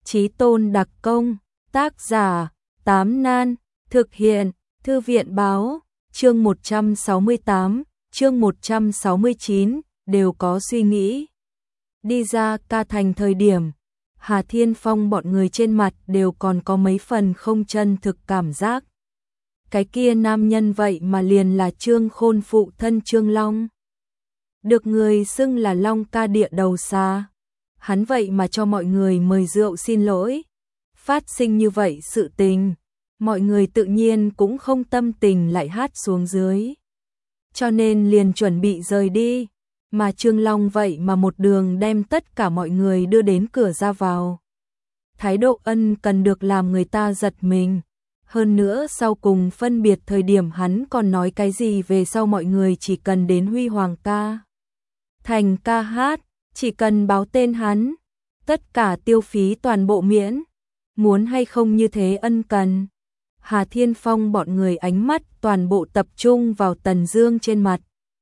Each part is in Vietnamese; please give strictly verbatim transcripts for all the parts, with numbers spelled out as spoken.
Chí Tôn đặc công, tác giả, Tám Nan, thực hiện, Thư viện báo, chương một trăm sáu mươi tám, chương một trăm sáu mươi chín, đều có suy nghĩ. Đi ra ca thành thời điểm, Hà Thiên Phong bọn người trên mặt đều còn có mấy phần không chân thực cảm giác. Cái kia nam nhân vậy mà liền là Trương Khôn phụ thân Trương Long. Được người xưng là Long ca địa đầu xa. Hắn vậy mà cho mọi người mời rượu xin lỗi. Phát sinh như vậy sự tình, mọi người tự nhiên cũng không tâm tình lại hát xuống dưới. Cho nên liền chuẩn bị rời đi, mà Trương Long vậy mà một đường đem tất cả mọi người đưa đến cửa ra vào. Thái độ ân cần được làm người ta giật mình. Hơn nữa sau cùng phân biệt thời điểm hắn còn nói cái gì về sau mọi người chỉ cần đến Huy Hoàng ca thành ca hát, chỉ cần báo tên hắn, tất cả tiêu phí toàn bộ miễn. Muốn hay không như thế ân cần. Hà Thiên Phong bọn người ánh mắt toàn bộ tập trung vào Tần Dương trên mặt.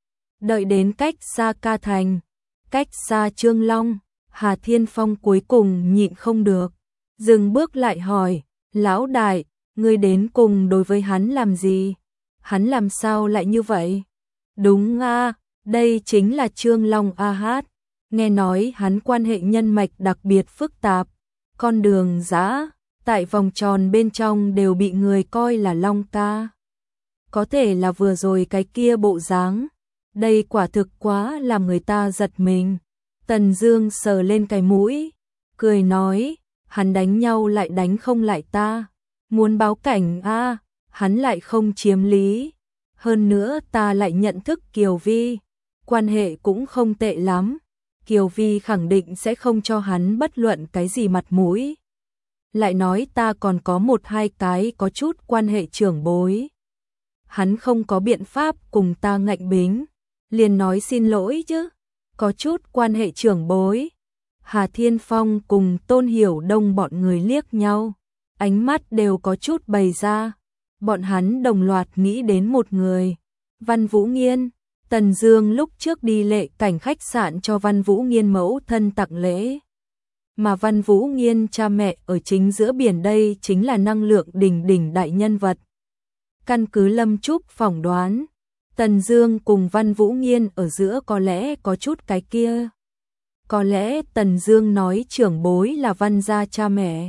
Đợi đến cách xa ca thành, cách xa Trương Long, Hà Thiên Phong cuối cùng nhịn không được, dừng bước lại hỏi, lão đại, ngươi đến cùng đối với hắn làm gì? Hắn làm sao lại như vậy? Đúng a, đây chính là Trương Long a hát. Nghe nói hắn quan hệ nhân mạch đặc biệt phức tạp, con đường dã, tại vòng tròn bên trong đều bị người coi là Long ca. Có thể là vừa rồi cái kia bộ dáng, đây quả thực quá làm người ta giật mình. Tần Dương sờ lên cái mũi, cười nói, hắn đánh nhau lại đánh không lại ta, muốn báo cảnh a, hắn lại không chiếm lý. Hơn nữa ta lại nhận thức Kiều Vi, quan hệ cũng không tệ lắm. Kiều Vi khẳng định sẽ không cho hắn bất luận cái gì mặt mũi. Lại nói ta còn có một hai cái có chút quan hệ trưởng bối. Hắn không có biện pháp cùng ta ngạnh bính, liền nói xin lỗi chứ. Có chút quan hệ trưởng bối. Hà Thiên Phong cùng Tôn Hiểu Đông bọn người liếc nhau, ánh mắt đều có chút bày ra. Bọn hắn đồng loạt nghĩ đến một người, Văn Vũ Nghiên. Tần Dương lúc trước đi lệ cảnh khách sạn cho Văn Vũ Nghiên mẫu thân tặng lễ. Mà Văn Vũ Nghiên cha mẹ ở chính giữa biển đây chính là năng lượng đỉnh đỉnh đại nhân vật. Căn cứ Lâm Trúc phỏng đoán, Tần Dương cùng Văn Vũ Nghiên ở giữa có lẽ có chút cái kia. Có lẽ Tần Dương nói trưởng bối là Văn gia cha mẹ,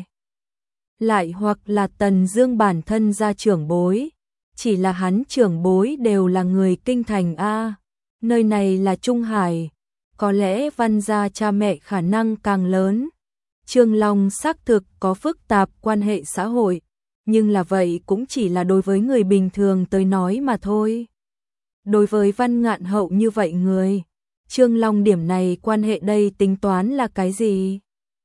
lại hoặc là Tần Dương bản thân gia trưởng bối. Chỉ là hắn trưởng bối đều là người kinh thành a, nơi này là Trung Hải, có lẽ Văn gia cha mẹ khả năng càng lớn. Trương Long xác thực có phức tạp quan hệ xã hội, nhưng là vậy cũng chỉ là đối với người bình thường tới nói mà thôi. Đối với Văn Ngạn Hậu như vậy người, Trương Long điểm này quan hệ đây tính toán là cái gì?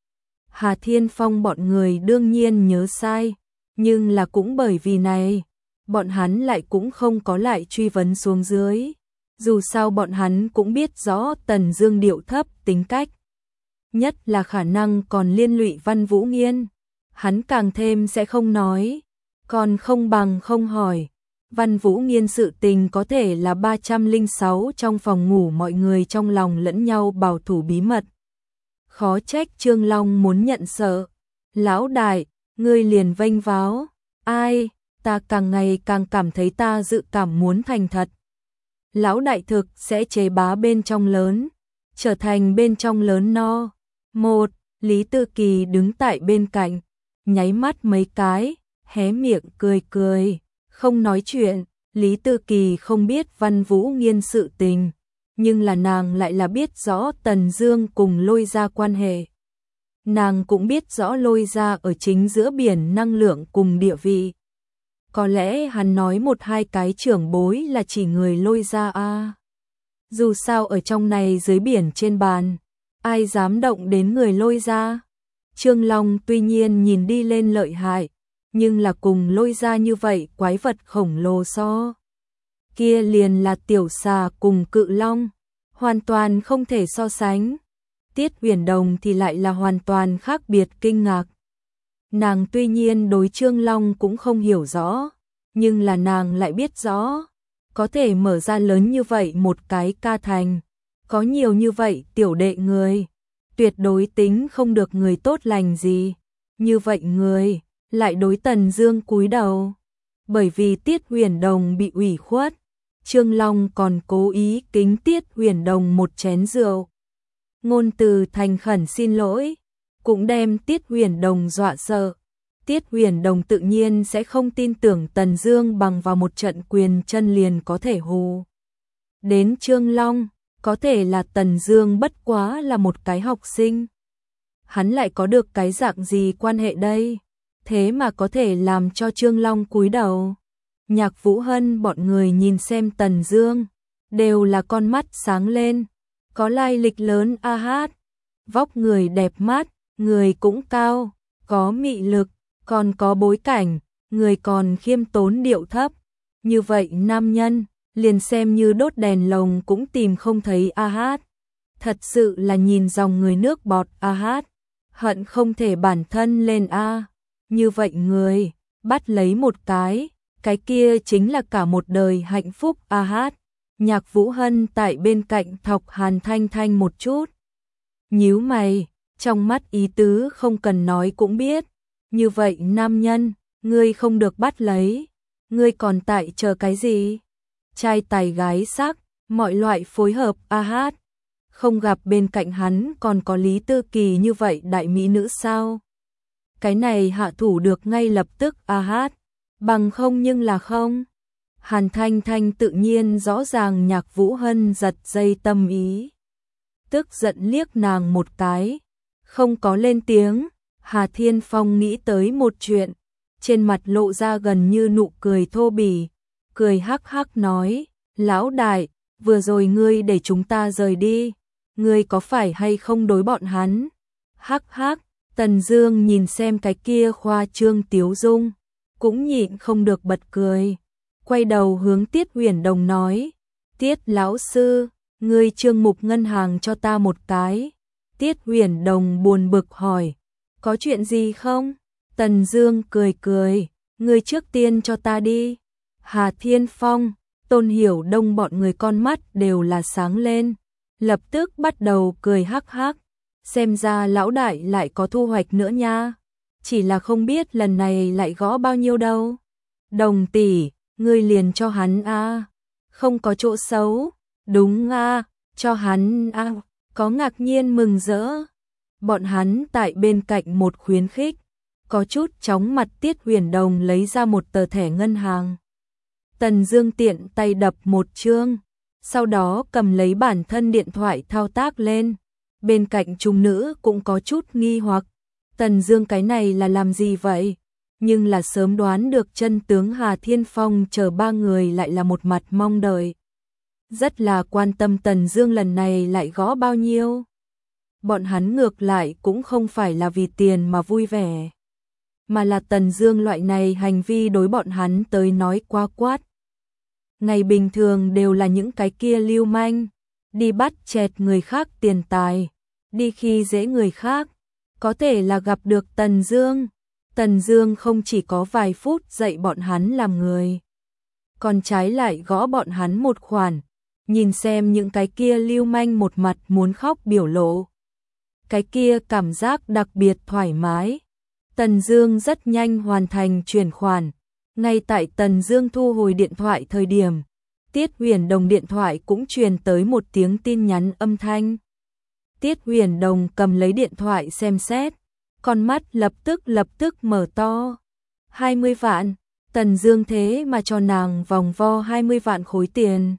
Hà Thiên Phong bọn người đương nhiên nhớ sai, nhưng là cũng bởi vì này, bọn hắn lại cũng không có lại truy vấn xuống dưới. Dù sao bọn hắn cũng biết rõ Tần Dương điệu thấp tính cách, nhất là khả năng còn liên lụy Văn Vũ Nghiên. Hắn càng thêm sẽ không nói, còn không bằng không hỏi. Văn Vũ Nghiên sự tình có thể là ba trăm lẻ sáu trong phòng ngủ mọi người trong lòng lẫn nhau bảo thủ bí mật. Khó trách Trương Long muốn nhận sợ. Lão đại, ngươi liền vênh váo. Ai, ta càng ngày càng cảm thấy ta dự cảm muốn thành thật. Lão đại thực sẽ chế bá bên trong lớn, trở thành bên trong lớn no. Một, Lý Tư Kỳ đứng tại bên cạnh, nháy mắt mấy cái, hé miệng cười cười, không nói chuyện. Lý Tư Kỳ không biết Văn Vũ Nghiên sự tình, nhưng là nàng lại là biết rõ Tần Dương cùng Lôi Gia quan hệ. Nàng cũng biết rõ Lôi Gia ở chính giữa biển năng lượng cùng địa vị. Có lẽ hắn nói một hai cái trưởng bối là chỉ người Lôi Gia a. Dù sao ở trong này dưới biển trên bàn, ai dám động đến người Lôi Gia? Trương Long tuy nhiên nhìn đi lên lợi hại, nhưng là cùng Lôi Gia như vậy quái vật khổng lồ so. Kia liền là tiểu xà cùng cự long, hoàn toàn không thể so sánh. Tiết Huyền Đồng thì lại là hoàn toàn khác biệt kinh ngạc. Nàng tuy nhiên đối Trương Long cũng không hiểu rõ, nhưng là nàng lại biết rõ, có thể mở ra lớn như vậy một cái ca thành, có nhiều như vậy tiểu đệ người, tuyệt đối tính không được người tốt lành gì. như vậy người lại đối Tần Dương cúi đầu. Bởi vì Tiết Huyền Đồng bị ủy khuất, Trương Long còn cố ý kính Tiết Huyền Đồng một chén rượu. Ngôn từ thành khẩn xin lỗi, cũng đem Tiết Huyền Đồng dọa sợ. Tiết Huyền Đồng tự nhiên sẽ không tin tưởng Tần Dương bằng vào một trận quyền chân liền có thể hù đến Trương Long, có thể là Tần Dương bất quá là một cái học sinh. Hắn lại có được cái dạng gì quan hệ đây? Thế mà có thể làm cho Trương Long cúi đầu. Nhạc Vũ Hân bọn người nhìn xem Tần Dương, đều là con mắt sáng lên, có lai lịch lớn a hát, vóc người đẹp mắt, người cũng cao, có mị lực, còn có bối cảnh, người còn khiêm tốn điệu thấp. Như vậy nam nhân, liền xem như đốt đèn lồng cũng tìm không thấy a hát. Thật sự là nhìn dòng người nước bọt a hát, hận không thể bản thân lên a. Như vậy người, bắt lấy một cái, cái kia chính là cả một đời hạnh phúc a hát. Nhạc Vũ Hân tại bên cạnh thọc Hàn Thanh Thanh một chút. Nhíu mày, trong mắt ý tứ không cần nói cũng biết. Như vậy nam nhân, ngươi không được bắt lấy. Ngươi còn tại chờ cái gì? Trai tài gái sắc, mọi loại phối hợp a hát. Không gặp bên cạnh hắn còn có Lý Tư Kỳ như vậy đại mỹ nữ sao? Cái này hạ thủ được ngay lập tức a hát. Bằng không nhưng là không. Hàn Thanh Thanh tự nhiên rõ ràng Nhạc Vũ Hân giật dây tâm ý. Tức giận liếc nàng một cái, không có lên tiếng. Hà Thiên Phong nghĩ tới một chuyện, trên mặt lộ ra gần như nụ cười thô bỉ, cười hắc hắc nói, lão đại, vừa rồi ngươi để chúng ta rời đi, ngươi có phải hay không đối bọn hắn? Hắc hắc, Tần Dương nhìn xem cái kia khoa trương tiếu dung, cũng nhịn không được bật cười, quay đầu hướng Tiết Huyền Đồng nói, Tiết lão sư, ngươi trương mục ngân hàng cho ta một cái. Tiết Huyền Đồng buồn bực hỏi, có chuyện gì không? Tần Dương cười cười, ngươi trước tiên cho ta đi. Hà Thiên Phong, Tôn Hiểu Đông bọn người con mắt đều là sáng lên, lập tức bắt đầu cười hắc hắc, xem ra lão đại lại có thu hoạch nữa nha, chỉ là không biết lần này lại gõ bao nhiêu đâu. Đồng tỷ, ngươi liền cho hắn a, không có chỗ xấu. Đúng a, cho hắn a, có ngạc nhiên mừng rỡ. Bọn hắn tại bên cạnh một khuyến khích, có chút chóng mặt. Tiết Huyền Đồng lấy ra một tờ thẻ ngân hàng. Tần Dương tiện tay đập một chương, sau đó cầm lấy bản thân điện thoại thao tác lên. Bên cạnh trung nữ cũng có chút nghi hoặc, Tần Dương cái này là làm gì vậy? Nhưng là sớm đoán được chân tướng. Hà Thiên Phong chờ ba người lại là một mặt mong đợi, rất là quan tâm Tần Dương lần này lại gõ bao nhiêu. Bọn hắn ngược lại cũng không phải là vì tiền mà vui vẻ, mà là Tần Dương loại này hành vi đối bọn hắn tới nói quá quát. Ngày bình thường đều là những cái kia lưu manh, đi bắt chẹt người khác tiền tài, đi khi dễ người khác, có thể là gặp được Tần Dương. Tần Dương không chỉ có vài phút dạy bọn hắn làm người, còn trái lại gõ bọn hắn một khoản, nhìn xem những cái kia lưu manh một mặt muốn khóc biểu lộ. Cái kia cảm giác đặc biệt thoải mái. Tần Dương rất nhanh hoàn thành chuyển khoản. Ngay tại Tần Dương thu hồi điện thoại thời điểm, Tiết Huyền Đồng điện thoại cũng truyền tới một tiếng tin nhắn âm thanh. Tiết Huyền Đồng cầm lấy điện thoại xem xét, con mắt lập tức lập tức mở to. hai mươi vạn, Tần Dương thế mà cho nàng vòng vo hai mươi vạn khối tiền.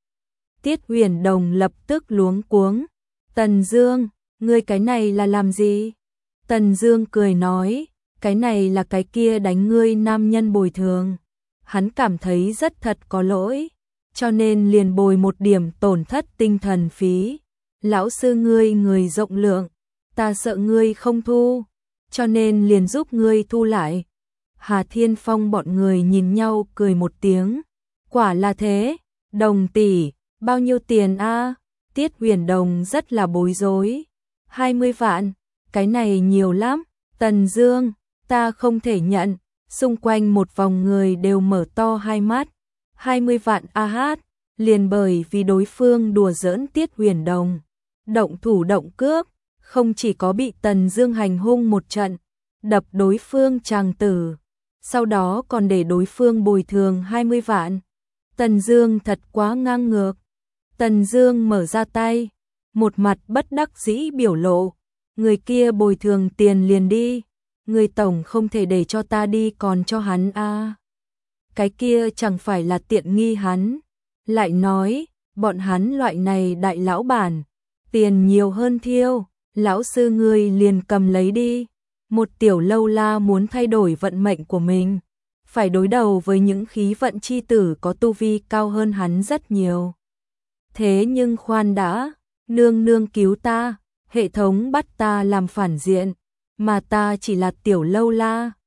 Tiết Huyền Đồng lập tức luống cuống, Tần Dương, ngươi cái này là làm gì? Tần Dương cười nói, cái này là cái kia đánh ngươi nam nhân bồi thường. Hắn cảm thấy rất thật có lỗi, cho nên liền bồi một điểm tổn thất tinh thần phí. Lão sư ngươi người rộng lượng, ta sợ ngươi không thu, cho nên liền giúp ngươi thu lại. Hà Thiên Phong bọn người nhìn nhau cười một tiếng, quả là thế. Đồng tỷ, bao nhiêu tiền a? Tiết Huyền Đồng rất là bối rối. hai mươi vạn, cái này nhiều lắm. Tần Dương, ta không thể nhận. Xung quanh một vòng người đều mở to hai mắt. hai mươi vạn a hát, liền bởi vì đối phương đùa giỡn Tiết Huyền Đồng, động thủ động cước, không chỉ có bị Tần Dương hành hung một trận, đập đối phương tràng tử, sau đó còn để đối phương bồi thường hai mươi vạn. Tần Dương thật quá ngang ngược. Tần Dương mở ra tay, một mặt bất đắc dĩ biểu lộ, người kia bồi thường tiền liền đi, người tổng không thể để cho ta đi còn cho hắn a. À. Cái kia chẳng phải là tiện nghi hắn. Lại nói, bọn hắn loại này đại lão bản, tiền nhiều hơn thiêu, lão sư ngươi liền cầm lấy đi. Một tiểu lâu la muốn thay đổi vận mệnh của mình, phải đối đầu với những khí vận chi tử có tu vi cao hơn hắn rất nhiều. Thế nhưng khoan đã, nương nương cứu ta, hệ thống bắt ta làm phản diện, mà ta chỉ là tiểu lâu la,